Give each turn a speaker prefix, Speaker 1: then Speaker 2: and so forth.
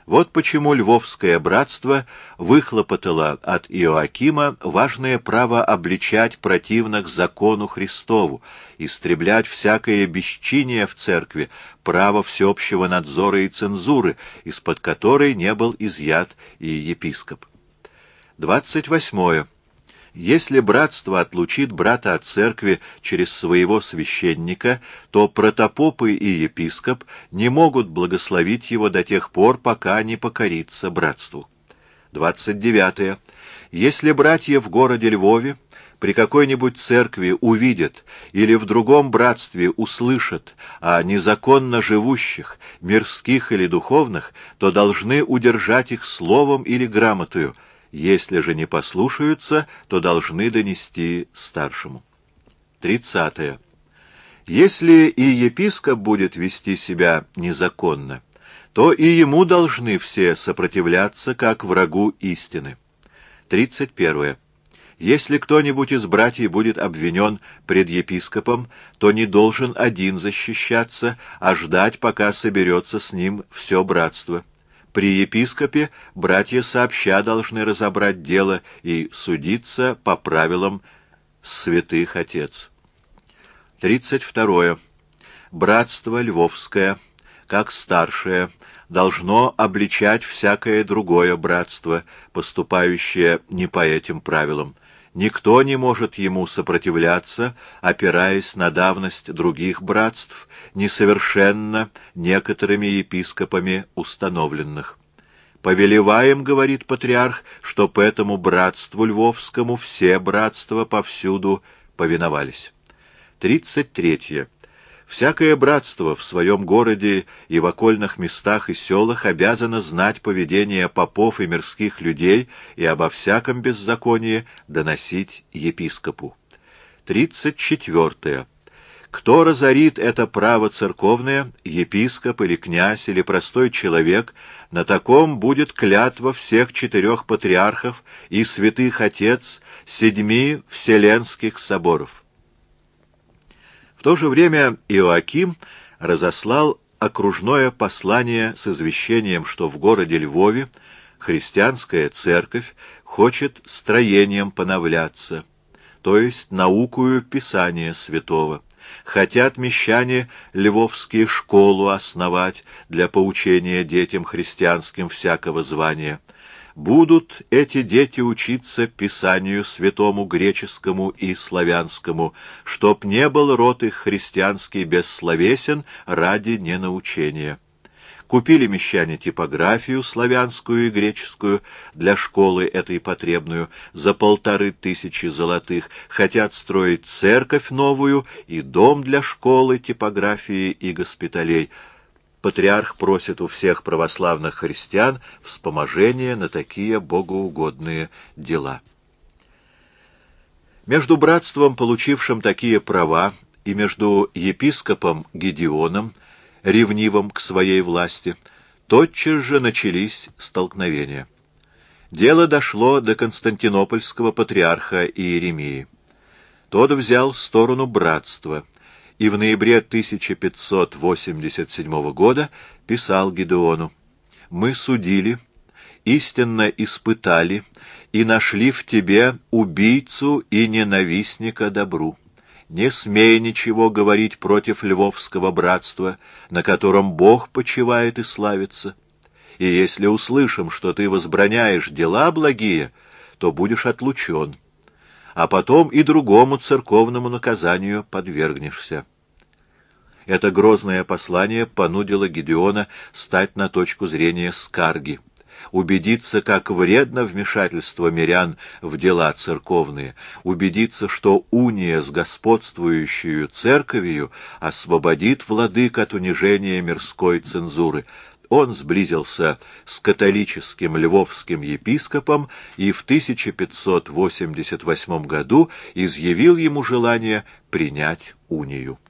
Speaker 1: Вот почему Львовское братство выхлопотало от Иоакима важное право обличать противных закону Христову, истреблять всякое бесчиние в церкви, право всеобщего надзора и цензуры, из-под которой не был изъят и епископ. 28. Если братство отлучит брата от церкви через своего священника, то протопопы и епископ не могут благословить его до тех пор, пока не покорится братству. 29. Если братья в городе Львове при какой-нибудь церкви увидят или в другом братстве услышат о незаконно живущих, мирских или духовных, то должны удержать их словом или грамотою. Если же не послушаются, то должны донести старшему. 30. Если и епископ будет вести себя незаконно, то и ему должны все сопротивляться, как врагу истины. 31. Если кто-нибудь из братьев будет обвинен пред епископом, то не должен один защищаться, а ждать, пока соберется с ним все братство. При епископе братья сообща должны разобрать дело и судиться по правилам святых отец. 32. Братство Львовское, как старшее, должно обличать всякое другое братство, поступающее не по этим правилам. Никто не может ему сопротивляться, опираясь на давность других братств, несовершенно некоторыми епископами установленных. «Повелеваем, — говорит патриарх, — чтоб этому братству львовскому все братства повсюду повиновались». 33. Всякое братство в своем городе и в окольных местах и селах обязано знать поведение попов и мирских людей и обо всяком беззаконии доносить епископу. 34. Кто разорит это право церковное, епископ или князь или простой человек, на таком будет клятва всех 4 патриархов и святых отец 7 вселенских соборов. В то же время Иоаким разослал окружное послание с извещением, что в городе Львове христианская церковь хочет строением поновляться, то есть наукою Писания Святого. Хотят мещане львовские школу основать для поучения детям христианским всякого звания. Будут эти дети учиться Писанию святому греческому и славянскому, чтоб не был род их христианский бессловесен ради ненаучения. Купили мещане типографию славянскую и греческую для школы этой потребную за 1500 золотых, хотят строить церковь новую и дом для школы, типографии и госпиталей. Патриарх просит у всех православных христиан вспоможения на такие богоугодные дела. Между братством, получившим такие права, и между епископом Гедеоном, ревнивым к своей власти, тотчас же начались столкновения. Дело дошло до константинопольского патриарха Иеремии. Тот взял сторону братства, и в ноябре 1587 года писал Гедеону: «Мы судили, истинно испытали и нашли в тебе убийцу и ненавистника добру. Не смей ничего говорить против Львовского братства, на котором Бог почивает и славится. И если услышим, что ты возбраняешь дела благие, то будешь отлучен, а потом и другому церковному наказанию подвергнешься». Это грозное послание понудило Гедеона стать на точку зрения Скарги, убедиться, как вредно вмешательство мирян в дела церковные, убедиться, что уния с господствующей церковью освободит владык от унижения мирской цензуры. Он сблизился с католическим львовским епископом и в 1588 году изъявил ему желание принять унию.